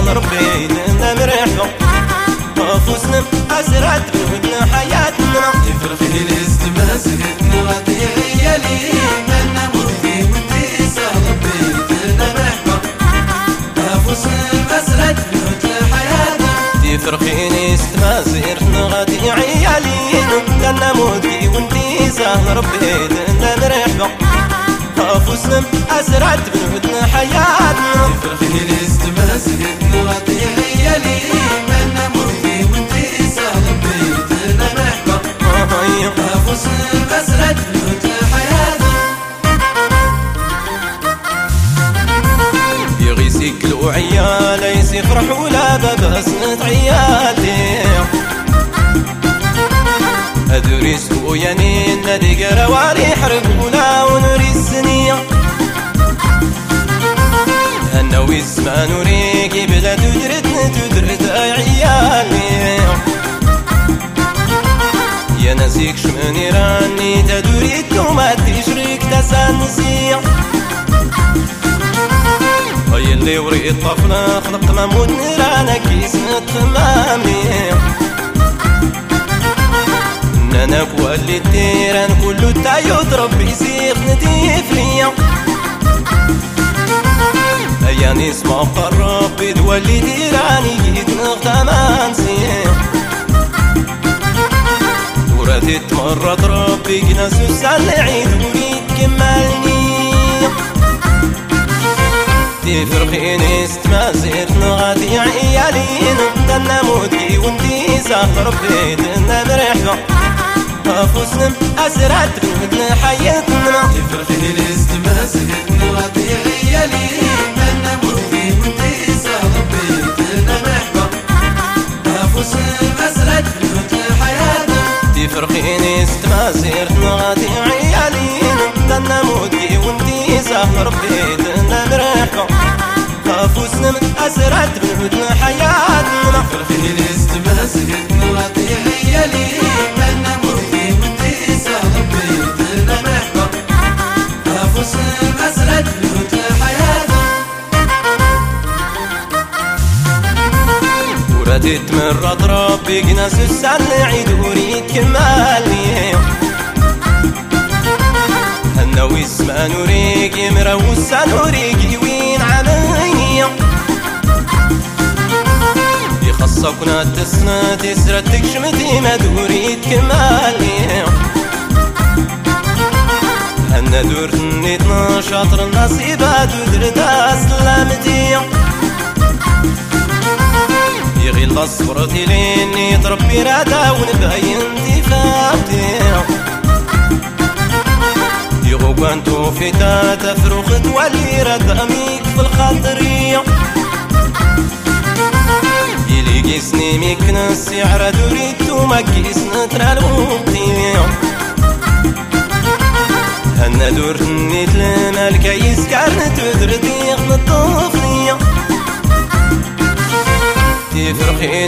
ربي لنا مرحبا فوسنا أسرت بهدنا حياتنا يفرق الاستمازقتنا رضيعية لي منا مضي وانتي ربي لنا مرحبا فوسنا أسرت بهدنا حياتنا تفرقيني استمازقتنا غادي عيالين لنا مودي وانتي ربي لنا مرحبا فوسنا أسرت بهدنا حياتنا تفرقيني الاستمازقتنا رضيعية لي منا مضي وانتي ربي لنا مرحبا فوسنا أسرت بهدنا حياتنا يغي يسكلوا عيالي يفرحوا لا بسنة عيالي هادو ريسكو يانين نادي قروالي يحرقونا ونوري السنية هنا ويسمع نوريكي بلا تدرت عيالي يا ناسيك شمني راني تدوريت وما تشريك تسانسية هاي اللي وريت طفلة خلقت مامود نرانا كيسنة تمامي انا كوالي التيران كله تايوت ربي يسيق نتيف ليا ايا نسمع ربي دولي تيراني جيت نغتمان سيا وراتي تمرت ربي جنا سوسان عيد وريد كمالني تفرقيني استمازير نغادي عيالين دنا مودي وانتي ربي دنا مرحبا فوسنا أسرت بهدنا حياتنا تفرقيني الاستمازقتنا رضيعية لي منا مودي وانتي ربي دنا مرحبا فوسنا أسرت بهدنا حياتنا تفرقيني استمازير نغادي عيالين دنا مودي وانتي ربي دنا مرحبا فوسنا أسرت بهدنا حياتنا تفرقيني الاستمازقتنا رضيعية لي منا مودي وانتي ربي دنا مرحبا فوسنا أسرت بهدنا حياتنا وراتي تمرت ربي جنا سوسان عيد وريد كمالي هنا ويسمع نوريكي مروسا نوريكي وين عمينيا يخصك ناتسنا تسرتك شمتي ما دوريد كمالي هنا دورتني 12 النصيبات ودرتا سلامتي يغي الله صبرتي ليني تربي رادا ونبين دفاعتي يغو كنتو في تاتا فروخت ولي رد أميك في الخاطرية يلي قيسني ميكنا السعر دوريتو ما قيسنا ترالوقتي هنا دورتني تلنا الكيس كارنت ودردي غنطوفني تفرقين